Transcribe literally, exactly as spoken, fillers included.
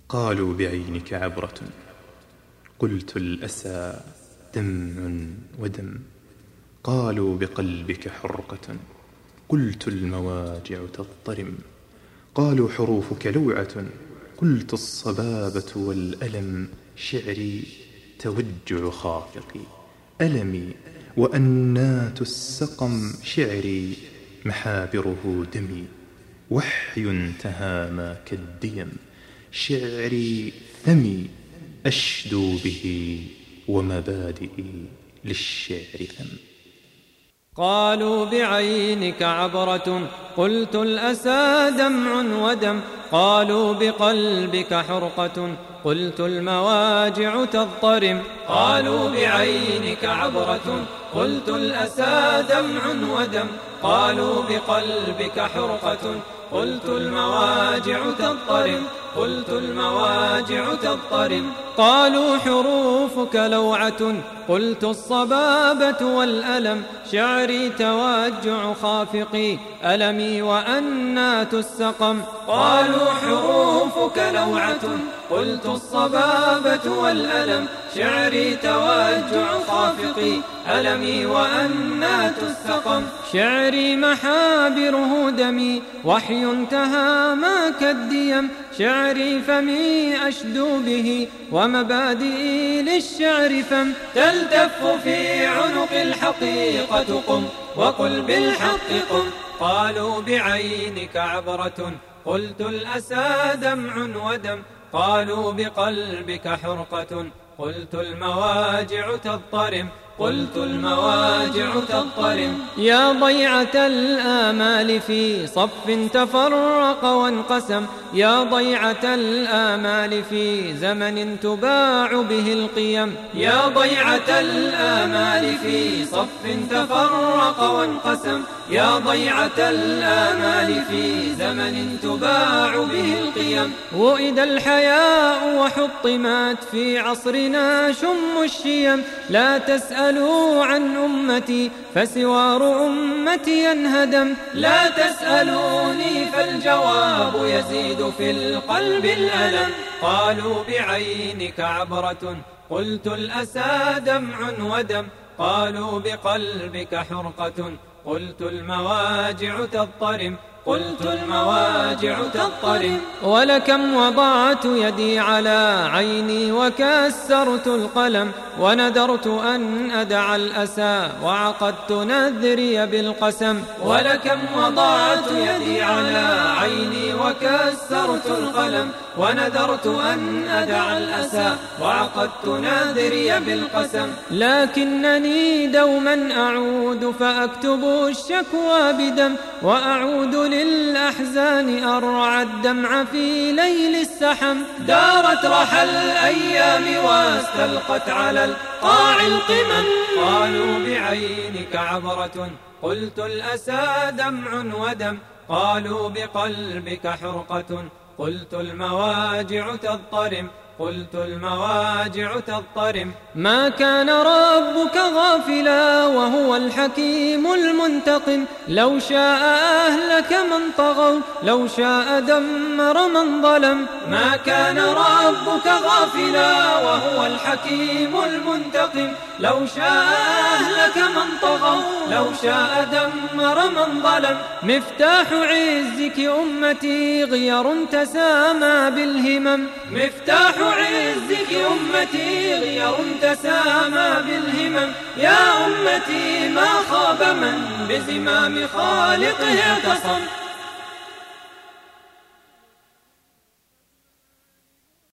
قالوا بعينك عبرة قلت الأسى دمع ودم. قالوا بقلبك حرقة قلت المواجع تضطرم. قالوا حروفك لوعة قلت الصبابة والألم. شعري توجع خافقي ألمي وأنات السقم. شعري محابره دمي وحي تهامى كالديم. شعري ثمي أشدو به ومبادئي للشعر ثم. قالوا بعينك عبرة قلت الأسى دمع ودم. قالوا بقلبك حرقة قلت المواجع تضطرم. قالوا بعينك عبرة قلت الأسى دمع ودم. قالوا بقلبك حرقة قلت المواجع تضطرم. قلت المواجع تضطرم. قالوا حروفك لوعة قلت الصبابة والألم. شعري توجع خافقي ألمي وأنات السقم. قالوا حروفك لوعة قلت الصبابة والألم. شعري توجع خافقي ألمي وأنات السقم. شعري محابره دمي وحي تهامى كالديم. شعري فمي أشدو به ومبادئي للشعر فم. تلتف في عنق الحقيقة قم وقل بالحق قم. قالوا بعينك عبرة قلت الأسى دمع ودم. قالوا بقلبك حرقة قلت المواجع تضطرم. قلت المواجع تضطرم. يا ضيعة الآمال في صف تفرق وانقسم. يا ضيعة الآمال في زمن تباع به القيم. يا ضيعة الآمال في صف تفرق وانقسم. يا ضيعة الآمال في زمن تباع به القيم. وإذا الحياء وحطمت في عصرنا شم الشيم. لا تسألوا عن أمتي فسوار أمتي انهدم. لا تسألوني فالجواب يزيد في القلب الألم. قالوا بعينك عبرة قلت الأسى دمع ودم. قالوا بقلبك حرقة قلت المواجع تضطرم. قلت المواجع تضطرم. ولكم وضعت يدي على عيني وكسرت القلم. وندرت أن أدع الأسى وعقدت نذري بالقسم. ولكم وضعت يدي على عيني وكسرت القلم. وندرت أن أدع الأسى وعقدت نذري بالقسم. لكنني دوما أعود فأكتب الشكوى بدم. وأعود للأحزان أرعى الدمع في ليل السحم. دارت رحى الأيام واستلقت على القاع القمم. قالوا بعينك عبرة قلت الأسى دمع ودم. قالوا بقلبك حرقة قلت المواجع تضطرم. قلت المواجع تضطرم. ما كان ربك غافلا وهو الحكيم المنتقم. لو شاء أهلك من طغوا لو شاء دمر من ظلم. ما كان ربك غافلا وهو الحكيم المنتقم. لو شاء أهلك من طغوا لو شاء دمر من ظلم. مفتاح عزك أمتي غير تسامى بالهمم. مفتاح عزك أمتي غير تسامى بالهمم. يا أمتي ما خاب من بزمام خالقه اعتصم.